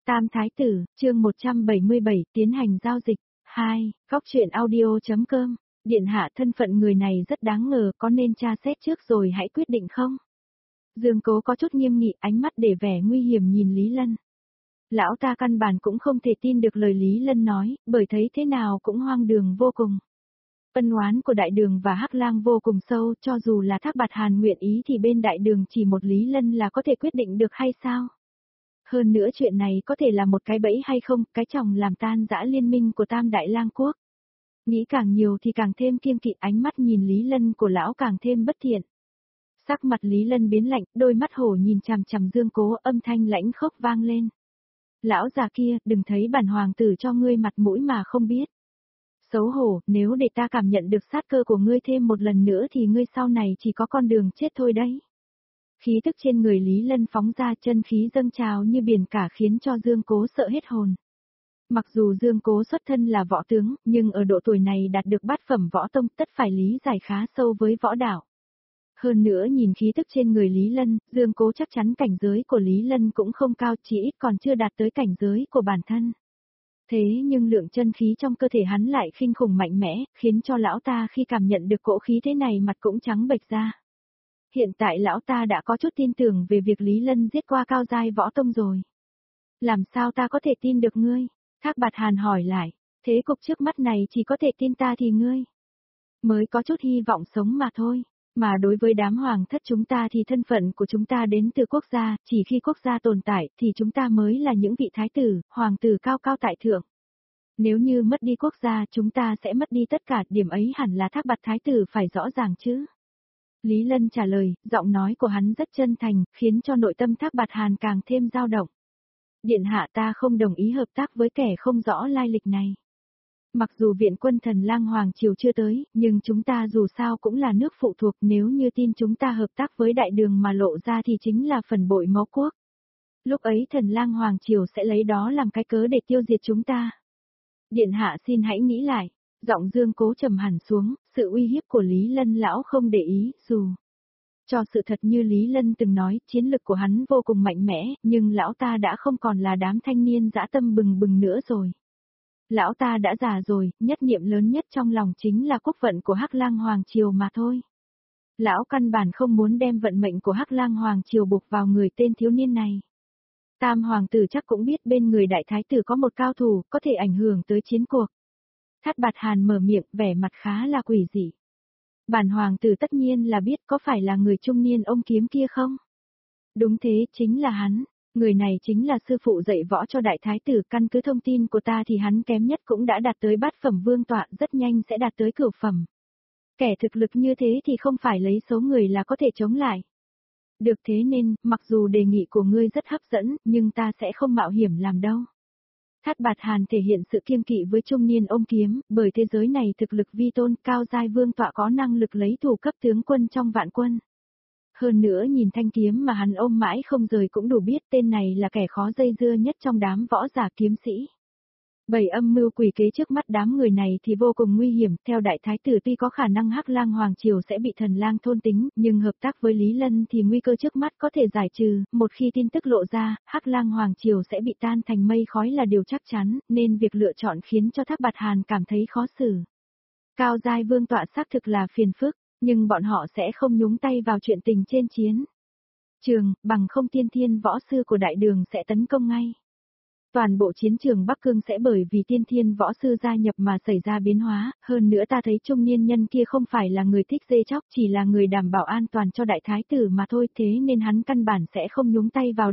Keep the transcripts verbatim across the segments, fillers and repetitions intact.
Tam Thái Tử, chương một trăm bảy mươi bảy, tiến hành giao dịch. hai. Góc truyện audio.com. Điện hạ, thân phận người này rất đáng ngờ, có nên tra xét trước rồi hãy quyết định không? Dương Cố có chút nghiêm nghị, ánh mắt để vẻ nguy hiểm nhìn Lý Lân. Lão ta căn bản cũng không thể tin được lời Lý Lân nói, bởi thấy thế nào cũng hoang đường vô cùng. Ân oán của Đại Đường và Hắc Lang vô cùng sâu, cho dù là Thác Bạt Hàn nguyện ý thì bên Đại Đường chỉ một Lý Lân là có thể quyết định được hay sao? Hơn nữa chuyện này có thể là một cái bẫy hay không, cái chồng làm tan rã liên minh của Tam Đại Lang Quốc. Nghĩ càng nhiều thì càng thêm kiêng kỵ, ánh mắt nhìn Lý Lân của lão càng thêm bất thiện. Sắc mặt Lý Lân biến lạnh, đôi mắt hổ nhìn chằm chằm Dương Cố, âm thanh lãnh khốc vang lên. Lão già kia, đừng thấy bản hoàng tử cho ngươi mặt mũi mà không biết. Xấu hổ, nếu để ta cảm nhận được sát cơ của ngươi thêm một lần nữa thì ngươi sau này chỉ có con đường chết thôi đấy. Khí tức trên người Lý Lân phóng ra, chân khí dâng trào như biển cả khiến cho Dương Cố sợ hết hồn. Mặc dù Dương Cố xuất thân là võ tướng, nhưng ở độ tuổi này đạt được bát phẩm võ tông tất phải lý giải khá sâu với võ đạo. Hơn nữa nhìn khí tức trên người Lý Lân, Dương Cố chắc chắn cảnh giới của Lý Lân cũng không cao, chỉ ít còn chưa đạt tới cảnh giới của bản thân. Thế nhưng lượng chân khí trong cơ thể hắn lại kinh khủng mạnh mẽ, khiến cho lão ta khi cảm nhận được cỗ khí thế này mặt cũng trắng bệch ra. Hiện tại lão ta đã có chút tin tưởng về việc Lý Lân giết qua cao giai võ tông rồi. Làm sao ta có thể tin được ngươi? Thác Bạt Hàn hỏi lại, thế cục trước mắt này chỉ có thể tin ta thì ngươi mới có chút hy vọng sống mà thôi. Mà đối với đám hoàng thất chúng ta thì thân phận của chúng ta đến từ quốc gia, chỉ khi quốc gia tồn tại thì chúng ta mới là những vị thái tử, hoàng tử cao cao tại thượng. Nếu như mất đi quốc gia chúng ta sẽ mất đi tất cả, điểm ấy hẳn là Thác Bạt thái tử phải rõ ràng chứ. Lý Lân trả lời, giọng nói của hắn rất chân thành, khiến cho nội tâm Thác Bạt Hàn càng thêm dao động. Điện hạ, ta không đồng ý hợp tác với kẻ không rõ lai lịch này. Mặc dù viện quân Thần Lang Hoàng Triều chưa tới, nhưng chúng ta dù sao cũng là nước phụ thuộc, nếu như tin chúng ta hợp tác với Đại Đường mà lộ ra thì chính là phần bội máu quốc. Lúc ấy Thần Lang Hoàng Triều sẽ lấy đó làm cái cớ để tiêu diệt chúng ta. Điện hạ xin hãy nghĩ lại. Giọng Dương Cố trầm hẳn xuống, sự uy hiếp của Lý Lân lão không để ý, dù cho sự thật như Lý Lân từng nói, chiến lực của hắn vô cùng mạnh mẽ, nhưng lão ta đã không còn là đám thanh niên dã tâm bừng bừng nữa rồi. Lão ta đã già rồi, nhất niệm lớn nhất trong lòng chính là quốc vận của Hắc Lang Hoàng Triều mà thôi. Lão căn bản không muốn đem vận mệnh của Hắc Lang Hoàng Triều buộc vào người tên thiếu niên này. Tam hoàng tử chắc cũng biết bên người đại thái tử có một cao thủ, có thể ảnh hưởng tới chiến cuộc. Thác Bạt Hàn mở miệng, vẻ mặt khá là quỷ dị. Bản hoàng tử tất nhiên là biết, có phải là người trung niên ôm kiếm kia không? Đúng thế, chính là hắn. Người này chính là sư phụ dạy võ cho đại thái tử, căn cứ thông tin của ta thì hắn kém nhất cũng đã đạt tới bát phẩm vương tọa, rất nhanh sẽ đạt tới cửu phẩm. Kẻ thực lực như thế thì không phải lấy số người là có thể chống lại. Được, thế nên, mặc dù đề nghị của ngươi rất hấp dẫn, nhưng ta sẽ không mạo hiểm làm đâu. Thác Bạt Hàn thể hiện sự kiêng kỵ với trung niên ôm kiếm, bởi thế giới này thực lực vi tôn, cao giai vương tọa có năng lực lấy thủ cấp tướng quân trong vạn quân. Hơn nữa nhìn thanh kiếm mà hắn ôm mãi không rời cũng đủ biết tên này là kẻ khó dây dưa nhất trong đám võ giả kiếm sĩ. Bảy âm mưu quỷ kế trước mắt đám người này thì vô cùng nguy hiểm, theo đại thái tử tuy có khả năng Hắc Lang Hoàng Triều sẽ bị Thần Lang thôn tính, nhưng hợp tác với Lý Lân thì nguy cơ trước mắt có thể giải trừ, một khi tin tức lộ ra, Hắc Lang Hoàng Triều sẽ bị tan thành mây khói là điều chắc chắn, nên việc lựa chọn khiến cho Thác Bạt Hàn cảm thấy khó xử. Cao giai vương tọa xác thực là phiền phức, nhưng bọn họ sẽ không nhúng tay vào chuyện tình trên chiến trường, bằng không tiên thiên võ sư của Đại Đường sẽ tấn công ngay. Toàn bộ chiến trường Bắc Cương sẽ bởi vì tiên thiên võ sư gia nhập mà xảy ra biến hóa, hơn nữa ta thấy trung niên nhân kia không phải là người thích dê chóc, chỉ là người đảm bảo an toàn cho đại thái tử mà thôi, thế nên hắn căn bản sẽ không nhúng tay vào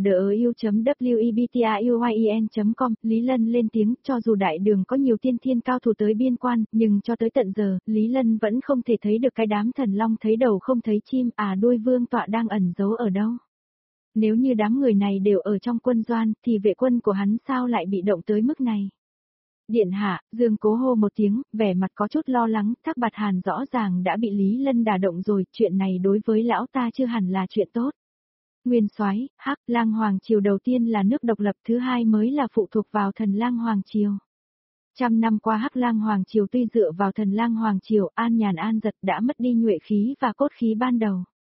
đờ-u-webtien chấm com. Lý Lân lên tiếng, cho dù Đại Đường có nhiều tiên thiên cao thủ tới biên quan, nhưng cho tới tận giờ, Lý Lân vẫn không thể thấy được cái đám thần long thấy đầu không thấy chim, à đuôi vương tọa đang ẩn giấu ở đâu. Nếu như đám người này đều ở trong quân doanh, thì vệ quân của hắn sao lại bị động tới mức này? Điện hạ, Dương Cố hô một tiếng, vẻ mặt có chút lo lắng, Thác Bạt Hàn rõ ràng đã bị Lý Lân đả động rồi, chuyện này đối với lão ta chưa hẳn là chuyện tốt. Nguyên soái, Hắc Lang Hoàng Triều đầu tiên là nước độc lập, thứ hai mới là phụ thuộc vào Thần Lang Hoàng Triều. Trăm năm qua Hắc Lang Hoàng Triều tuy dựa vào Thần Lang Hoàng Triều an nhàn an giật đã mất đi nhuệ khí và cốt khí ban đầu.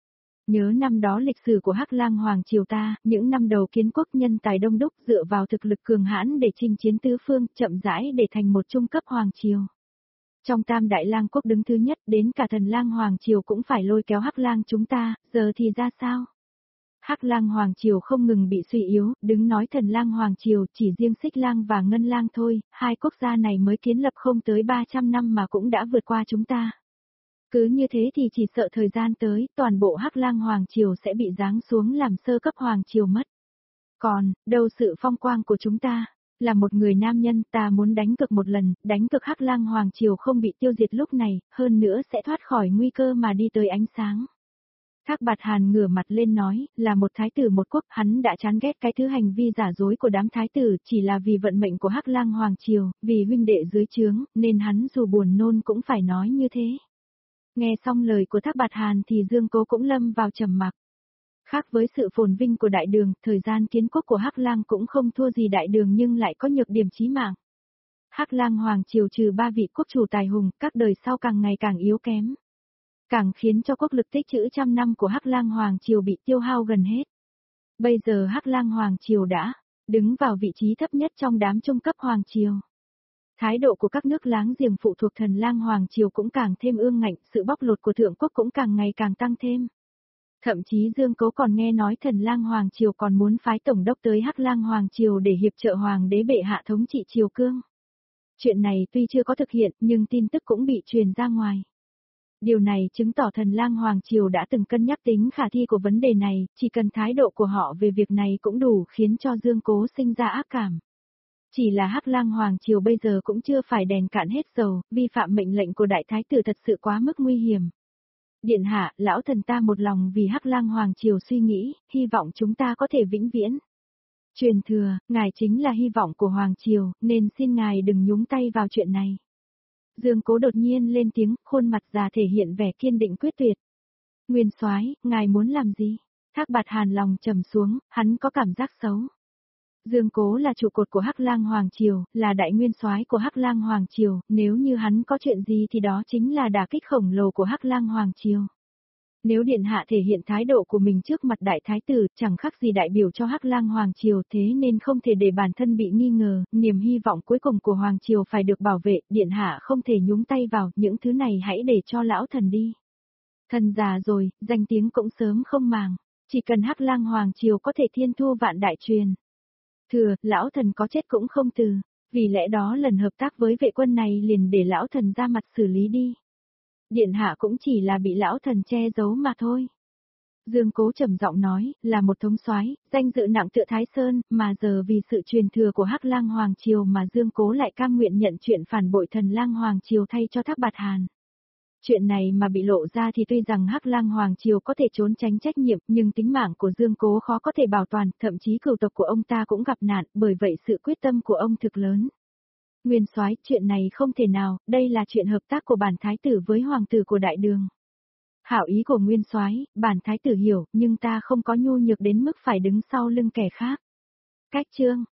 Nhớ năm đó lịch sử của Hắc Lang Hoàng triều ta, những năm đầu kiến quốc nhân tài đông đúc dựa vào thực lực cường hãn để chinh chiến tứ phương, chậm rãi để thành một trung cấp hoàng triều. Trong Tam Đại Lang quốc đứng thứ nhất, đến cả Thần Lang Hoàng triều cũng phải lôi kéo Hắc Lang chúng ta, giờ thì ra sao? Hắc Lang Hoàng triều không ngừng bị suy yếu, đứng nói Thần Lang Hoàng triều, chỉ riêng Xích Lang và Ngân Lang thôi, hai quốc gia này mới kiến lập không tới ba trăm năm mà cũng đã vượt qua chúng ta. Cứ như thế thì chỉ sợ thời gian tới, toàn bộ Hắc Lang Hoàng triều sẽ bị giáng xuống làm sơ cấp hoàng triều mất. Còn, đâu sự phong quang của chúng ta? Là một người nam nhân, ta muốn đánh cực một lần, đánh cực Hắc Lang Hoàng triều không bị tiêu diệt lúc này, hơn nữa sẽ thoát khỏi nguy cơ mà đi tới ánh sáng. Thác Bạt Hàn ngửa mặt lên nói, là một thái tử một quốc, hắn đã chán ghét cái thứ hành vi giả dối của đám thái tử, chỉ là vì vận mệnh của Hắc Lang Hoàng triều, vì huynh đệ dưới trướng, nên hắn dù buồn nôn cũng phải nói như thế. Nghe xong lời của Thác Bạt Hàn thì Dương Cố cũng lâm vào trầm mặc. Khác với sự phồn vinh của đại đường, thời gian kiến quốc của Hắc Lang cũng không thua gì đại đường nhưng lại có nhược điểm chí mạng. Hắc Lang Hoàng triều trừ ba vị quốc chủ tài hùng, các đời sau càng ngày càng yếu kém. Càng khiến cho quốc lực tích trữ trăm năm của Hắc Lang Hoàng triều bị tiêu hao gần hết. Bây giờ Hắc Lang Hoàng triều đã đứng vào vị trí thấp nhất trong đám trung cấp hoàng triều. Thái độ của các nước láng giềng phụ thuộc Thần Lang Hoàng triều cũng càng thêm ương ngạnh, sự bóc lột của thượng quốc cũng càng ngày càng tăng thêm. Thậm chí Dương Cố còn nghe nói Thần Lang Hoàng triều còn muốn phái tổng đốc tới Hắc Lang Hoàng triều để hiệp trợ hoàng đế bệ hạ thống trị triều cương. Chuyện này tuy chưa có thực hiện, nhưng tin tức cũng bị truyền ra ngoài. Điều này chứng tỏ Thần Lang Hoàng triều đã từng cân nhắc tính khả thi của vấn đề này, chỉ cần thái độ của họ về việc này cũng đủ khiến cho Dương Cố sinh ra ác cảm. Chỉ là Hắc Lang Hoàng triều bây giờ cũng chưa phải đèn cạn hết dầu, vi phạm mệnh lệnh của đại thái tử thật sự quá mức nguy hiểm. Điện hạ, lão thần ta một lòng vì Hắc Lang Hoàng triều suy nghĩ, hy vọng chúng ta có thể vĩnh viễn. Truyền thừa, ngài chính là hy vọng của Hoàng triều, nên xin ngài đừng nhúng tay vào chuyện này. Dương Cố đột nhiên lên tiếng, khuôn mặt già thể hiện vẻ kiên định quyết tuyệt. Nguyên soái, ngài muốn làm gì? Thác Bạt Hàn lòng trầm xuống, hắn có cảm giác xấu. Dương Cố là trụ cột của Hắc Lang Hoàng triều, là đại nguyên soái của Hắc Lang Hoàng triều, nếu như hắn có chuyện gì thì đó chính là đả kích khổng lồ của Hắc Lang Hoàng triều. Nếu điện hạ thể hiện thái độ của mình trước mặt đại thái tử, chẳng khác gì đại biểu cho Hắc Lang Hoàng triều, thế nên không thể để bản thân bị nghi ngờ, niềm hy vọng cuối cùng của hoàng triều phải được bảo vệ, điện hạ không thể nhúng tay vào, những thứ này hãy để cho lão thần đi. Thần già rồi, danh tiếng cũng sớm không màng, chỉ cần Hắc Lang Hoàng triều có thể thiên thu vạn đại truyền. Thừa, lão thần có chết cũng không từ, vì lẽ đó lần hợp tác với vệ quân này liền để lão thần ra mặt xử lý đi. Điện hạ cũng chỉ là bị lão thần che giấu mà thôi. Dương Cố trầm giọng nói, là một thống soái, danh dự nặng tựa Thái Sơn, mà giờ vì sự truyền thừa của Hắc Lang Hoàng triều mà Dương Cố lại cam nguyện nhận chuyện phản bội Thần Lang Hoàng triều thay cho Thác Bạt Hàn. Chuyện này mà bị lộ ra thì tuy rằng Hắc Lang Hoàng triều có thể trốn tránh trách nhiệm, nhưng tính mạng của Dương Cố khó có thể bảo toàn, thậm chí cửu tộc của ông ta cũng gặp nạn, bởi vậy sự quyết tâm của ông thực lớn. Nguyên soái, chuyện này không thể nào, đây là chuyện hợp tác của bản thái tử với hoàng tử của đại đường. Hảo ý của Nguyên soái, bản thái tử hiểu, nhưng ta không có nhu nhược đến mức phải đứng sau lưng kẻ khác. Cách chương